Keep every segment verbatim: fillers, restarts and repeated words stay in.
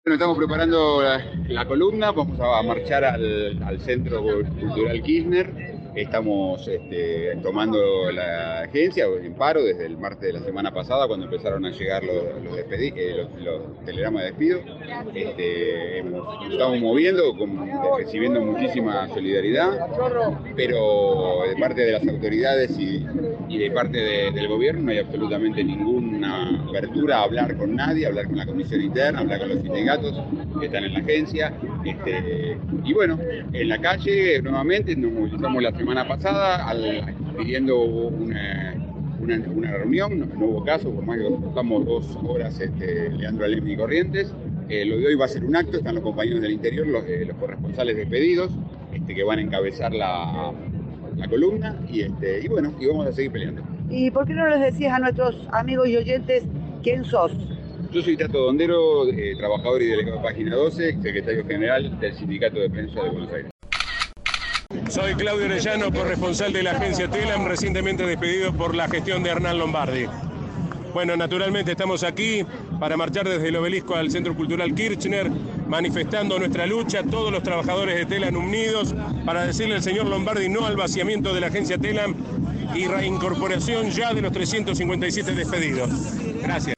Bueno, estamos preparando la, la columna, vamos a marchar al, al Centro Cultural Kirchner. Estamos este, tomando la agencia en paro desde el martes de la semana pasada, cuando empezaron a llegar los, los, despedi- eh, los, los telegramas de despido. Este, nos estamos moviendo, con, recibiendo muchísima solidaridad, pero de parte de las autoridades y, y de parte de, del gobierno no hay absolutamente ninguna apertura a hablar con nadie, a hablar con la comisión interna, a hablar con los sindicatos que están en la agencia. Este, y bueno, en la calle nuevamente nos movilizamos la semana pasada al, pidiendo una, una, una reunión, no, no hubo caso, por más que estamos dos horas este, Leandro Alem y Corrientes. Eh, lo de hoy va a ser un acto, están los compañeros del interior, los, eh, los corresponsales despedidos, este, que van a encabezar la, la columna y, este, y bueno, y vamos a seguir peleando. ¿Y por qué no les decías a nuestros amigos y oyentes quién sos? Yo soy Tato Dondero, eh, trabajador y delegado de Página doce, secretario general del Sindicato de Prensa de Buenos Aires. Soy Claudio Orellano, corresponsal de la agencia Telam, recientemente despedido por la gestión de Hernán Lombardi. Bueno, naturalmente estamos aquí para marchar desde el obelisco al Centro Cultural Kirchner, manifestando nuestra lucha, todos los trabajadores de Telam unidos, para decirle al señor Lombardi no al vaciamiento de la agencia Telam y reincorporación ya de los trescientos cincuenta y siete despedidos. Gracias.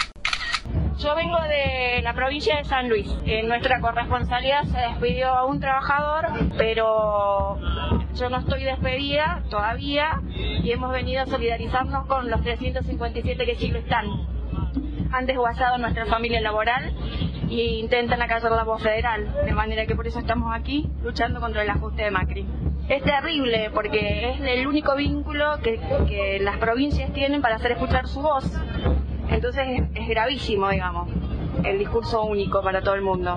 Yo vengo de la provincia de San Luis. En nuestra corresponsalía se despidió a un trabajador, pero yo no estoy despedida todavía y hemos venido a solidarizarnos con los trescientos cincuenta y siete que sí lo están. Han desguazado nuestra familia laboral e intentan acallar la voz federal, de manera que por eso estamos aquí luchando contra el ajuste de Macri. Es terrible porque es el único vínculo que, que las provincias tienen para hacer escuchar su voz. Entonces es, es gravísimo, digamos, el discurso único para todo el mundo.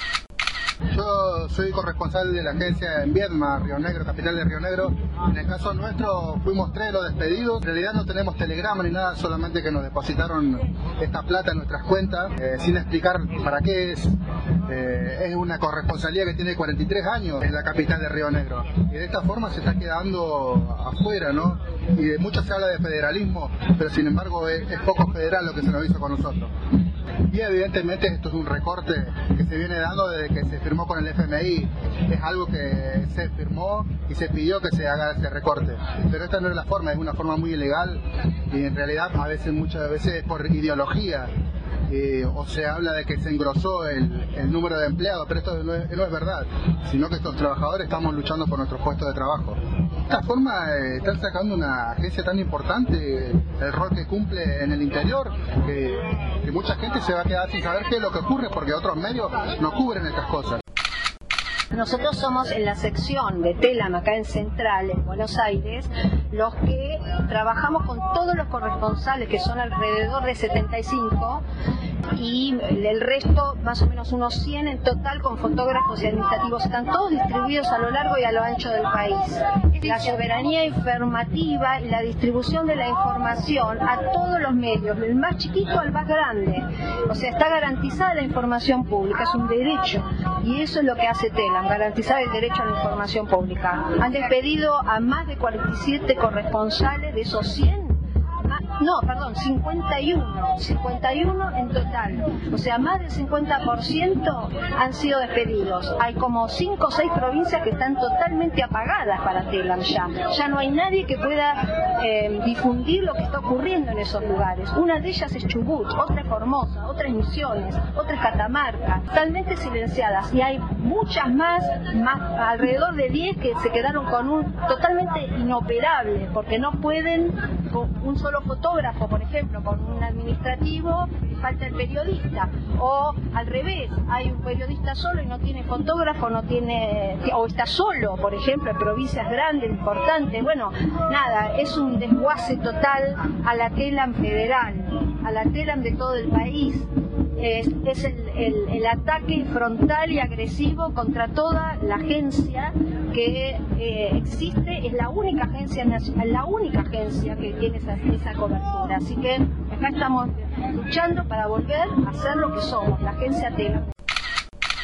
Yo soy corresponsal de la agencia en Viedma, Río Negro, capital de Río Negro. En el caso nuestro fuimos tres los despedidos. En realidad no tenemos telegrama ni nada, solamente que nos depositaron esta plata en nuestras cuentas, eh, sin explicar para qué es. Eh, es una corresponsalía que tiene cuarenta y tres años en la capital de Río Negro. Y de esta forma se está quedando afuera, ¿no? Y de mucho se habla de federalismo, pero sin embargo es, es poco federal lo que se nos hizo con nosotros. Y evidentemente esto es un recorte que se viene dando desde que se firmó con el F M I. Es algo que se firmó y se pidió que se haga ese recorte. Pero esta no es la forma, es una forma muy ilegal y en realidad a veces, muchas veces por ideología. Eh, o se habla de que se engrosó el, el número de empleados, pero esto no es, no es verdad, sino que estos trabajadores estamos luchando por nuestros puestos de trabajo. De esta forma eh, están sacando una agencia tan importante, el rol que cumple en el interior, que, que mucha gente se va a quedar sin saber qué es lo que ocurre porque otros medios no cubren estas cosas. Nosotros somos en la sección de Telam acá en Central, en Buenos Aires, los que trabajamos con todos los corresponsales, que son alrededor de setenta y cinco, y el resto, más o menos unos cien en total, con fotógrafos y administrativos. Están todos distribuidos a lo largo y a lo ancho del país. La soberanía informativa y la distribución de la información a todos los medios, del más chiquito al más grande. O sea, está garantizada la información pública, es un derecho, y eso es lo que hace Telam, garantizar el derecho a la información pública. Han despedido a más de cuarenta y siete corresponsales, de esos cien, no, perdón, cincuenta y uno, cincuenta y uno en total. O sea, más del cincuenta por ciento han sido despedidos. Hay como cinco o seis provincias que están totalmente apagadas para Telam ya. Ya no hay nadie que pueda eh, difundir lo que está ocurriendo en esos lugares. Una de ellas es Chubut, otra es Formosa, otra es Misiones, otra es Catamarca, totalmente silenciadas. Y hay muchas más, más alrededor de diez que se quedaron con un totalmente inoperable, porque no pueden con un solo fotógrafo, por ejemplo, con un administrativo, falta el periodista, o al revés, hay un periodista solo y no tiene fotógrafo, no tiene, o está solo, por ejemplo, en provincias grandes, importantes. Bueno, nada, es un desguace total a la Telam federal, a la Telam de todo el país. Es, es el, el, el ataque frontal y agresivo contra toda la agencia que eh, existe. Es la única agencia nacional, la única agencia que tiene esa, esa cobertura. Así que acá estamos luchando para volver a ser lo que somos, la agencia Telam. Nosotros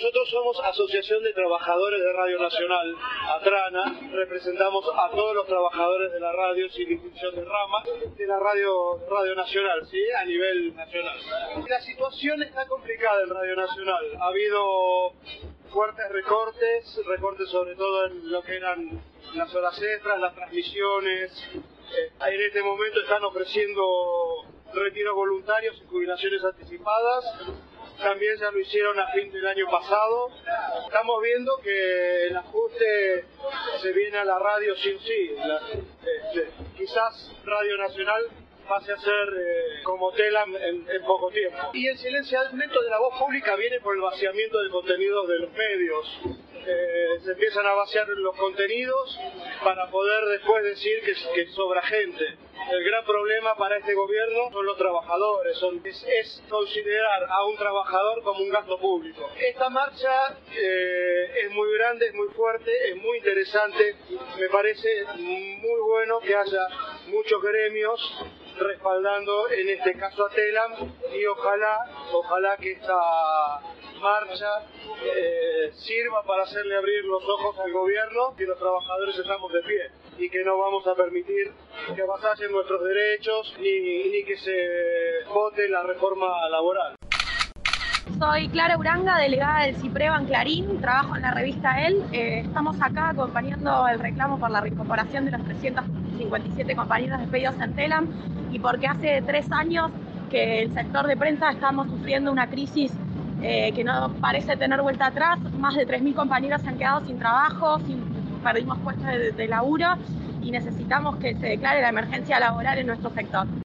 Nosotros somos Asociación de Trabajadores de Radio Nacional, ATRANA, representamos a todos los trabajadores de la radio sin distinción de rama, de la radio, radio nacional, ¿sí? A nivel nacional. La situación está complicada en Radio Nacional, ha habido fuertes recortes, recortes sobre todo en lo que eran las horas extras, las transmisiones. Eh, en este momento están ofreciendo retiros voluntarios y jubilaciones anticipadas. También ya lo hicieron a fin del año pasado. Estamos viendo que el ajuste se viene a la radio sí o sí. La, este, quizás Radio Nacional pase a ser eh, como Telam en, en poco tiempo. Y el silenciamiento de la voz pública viene por el vaciamiento de contenidos de los medios. Eh, se empiezan a vaciar los contenidos para poder después decir que, que sobra gente. El gran problema para este gobierno son los trabajadores, son, es, es considerar a un trabajador como un gasto público. Esta marcha eh, es muy grande, es muy fuerte, es muy interesante. Me parece muy bueno que haya muchos gremios respaldando en este caso a Telam y ojalá, ojalá que esta marcha eh, sirva para hacerle abrir los ojos al gobierno y los trabajadores estamos de pie y que no vamos a permitir que avasallen nuestros derechos ni, ni que se vote la reforma laboral. Soy Clara Uranga, delegada del CIPREVA en Clarín, trabajo en la revista El. Eh, estamos acá acompañando el reclamo por la reincorporación de los trescientos cincuenta y siete compañeros despedidos en Telam y porque hace tres años que el sector de prensa estamos sufriendo una crisis eh, que no parece tener vuelta atrás. Más de tres mil compañeros se han quedado sin trabajo, sin, perdimos puestos de, de laburo y necesitamos que se declare la emergencia laboral en nuestro sector.